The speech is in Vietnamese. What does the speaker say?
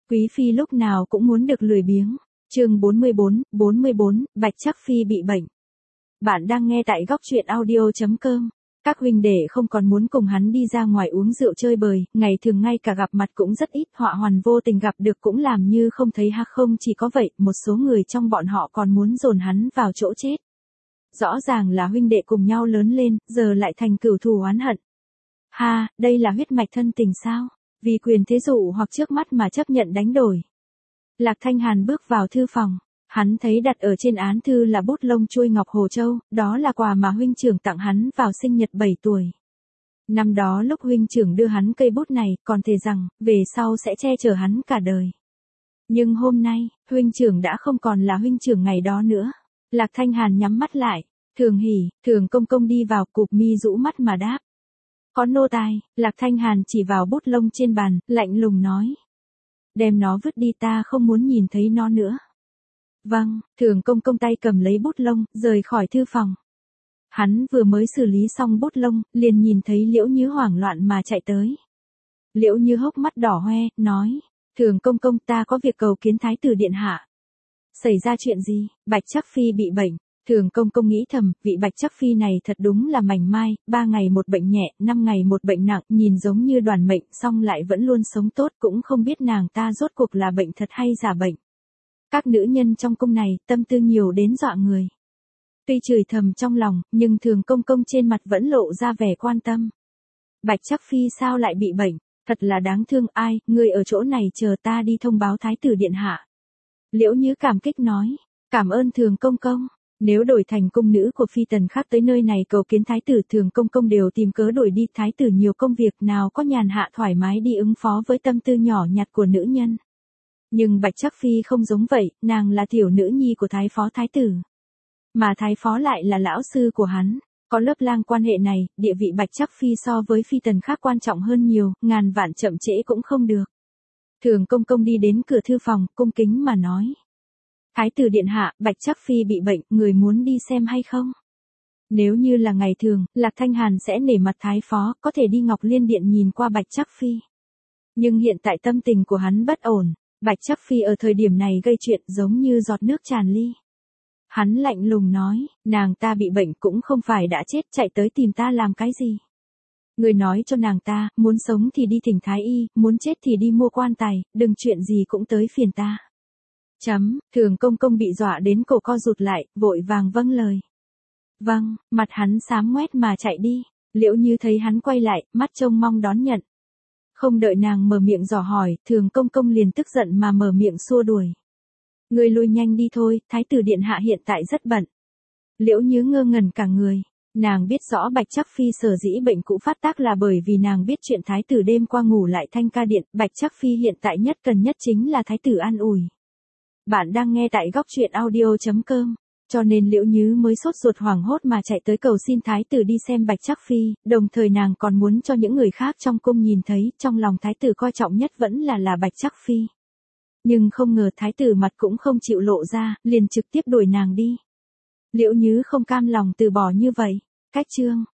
Quý phi lúc nào cũng muốn được lười biếng. Chương 44, Bạch Trắc Phi bị bệnh. Bạn đang nghe tại góc truyện audio.com. Các huynh đệ không còn muốn cùng hắn đi ra ngoài uống rượu chơi bời, ngày thường ngay cả gặp mặt cũng rất ít, họa hoàn vô tình gặp được cũng làm như không thấy ha. Không chỉ có vậy, một số người trong bọn họ còn muốn dồn hắn vào chỗ chết. Rõ ràng là huynh đệ cùng nhau lớn lên, giờ lại thành cửu thù oán hận. Ha, đây là huyết mạch thân tình sao? Vì quyền thế dụ hoặc trước mắt mà chấp nhận đánh đổi. Lạc Thanh Hàn bước vào thư phòng. Hắn thấy đặt ở trên án thư là bút lông chuôi ngọc Hồ Châu, đó là quà mà huynh trưởng tặng hắn vào sinh nhật 7 tuổi. Năm đó lúc huynh trưởng đưa hắn cây bút này, còn thề rằng, về sau sẽ che chở hắn cả đời. Nhưng hôm nay, huynh trưởng đã không còn là huynh trưởng ngày đó nữa. Lạc Thanh Hàn nhắm mắt lại, Thường Hỉ, Thường Công Công đi vào, cụp mi rũ mắt mà đáp. Có nô tài. Lạc Thanh Hàn chỉ vào bút lông trên bàn, lạnh lùng nói. Đem nó vứt đi, ta không muốn nhìn thấy nó nữa. Vâng, Thường Công Công tay cầm lấy bút lông, rời khỏi thư phòng. Hắn vừa mới xử lý xong bút lông, liền nhìn thấy Liễu Như hoảng loạn mà chạy tới. Liễu Như hốc mắt đỏ hoe, nói, Thường Công Công, ta có việc cầu kiến Thái tử điện hạ. Xảy ra chuyện gì? Bạch Trắc Phi bị bệnh. Thường Công Công nghĩ thầm, vị Bạch Trắc Phi này thật đúng là mảnh mai, 3 ngày một bệnh nhẹ, 5 ngày một bệnh nặng, nhìn giống như đoàn mệnh, song lại vẫn luôn sống tốt, cũng không biết nàng ta rốt cuộc là bệnh thật hay giả bệnh. Các nữ nhân trong cung này, tâm tư nhiều đến dọa người. Tuy chửi thầm trong lòng, nhưng Thường Công Công trên mặt vẫn lộ ra vẻ quan tâm. Bạch Trắc Phi sao lại bị bệnh? Thật là đáng thương. Ai, người ở chỗ này chờ ta đi thông báo Thái tử điện hạ. Liễu Như cảm kích nói, cảm ơn Thường Công Công. Nếu đổi thành cung nữ của phi tần khác tới nơi này cầu kiến Thái tử, Thường Công Công đều tìm cớ đuổi đi. Thái tử nhiều công việc, nào có nhàn hạ thoải mái đi ứng phó với tâm tư nhỏ nhặt của nữ nhân. Nhưng Bạch Trắc Phi không giống vậy, nàng là tiểu nữ nhi của Thái phó Thái tử. Mà Thái phó lại là lão sư của hắn. Có lớp lang quan hệ này, địa vị Bạch Trắc Phi so với phi tần khác quan trọng hơn nhiều, ngàn vạn chậm trễ cũng không được. Thường Công Công đi đến cửa thư phòng, cung kính mà nói. Thái tử điện hạ, Bạch Trắc Phi bị bệnh, người muốn đi xem hay không? Nếu như là ngày thường, Lạc Thanh Hàn sẽ nể mặt Thái phó, có thể đi Ngọc Liên Điện nhìn qua Bạch Trắc Phi. Nhưng hiện tại tâm tình của hắn bất ổn, Bạch Trắc Phi ở thời điểm này gây chuyện giống như giọt nước tràn ly. Hắn lạnh lùng nói, nàng ta bị bệnh cũng không phải đã chết, chạy tới tìm ta làm cái gì? Người nói cho nàng ta, muốn sống thì đi thỉnh Thái y, muốn chết thì đi mua quan tài, đừng chuyện gì cũng tới phiền ta. Thường Công Công bị dọa đến cổ co rụt lại, vội vàng vâng lời. Vâng, mặt hắn xám ngoét mà chạy đi. Liễu Như thấy hắn quay lại, mắt trông mong đón nhận. Không đợi nàng mở miệng dò hỏi, Thường Công Công liền tức giận mà mở miệng xua đuổi. Người lui nhanh đi thôi, Thái tử điện hạ hiện tại rất bận. Liễu Như ngơ ngẩn cả người. Nàng biết rõ Bạch Trắc Phi sở dĩ bệnh cũ phát tác là bởi vì nàng biết chuyện Thái tử đêm qua ngủ lại thanh ca điện. Bạch Trắc Phi hiện tại nhất cần nhất chính là Thái tử an ủi. Bạn đang nghe tại góc truyện audio.com. Cho nên Liễu Như mới sốt ruột hoảng hốt mà chạy tới cầu xin Thái tử đi xem Bạch Trắc Phi, đồng thời nàng còn muốn cho những người khác trong cung nhìn thấy, trong lòng Thái tử coi trọng nhất vẫn là Bạch Trắc Phi. Nhưng không ngờ Thái tử mặt cũng không chịu lộ ra, liền trực tiếp đuổi nàng đi. Liễu Như không cam lòng từ bỏ như vậy. Cách chương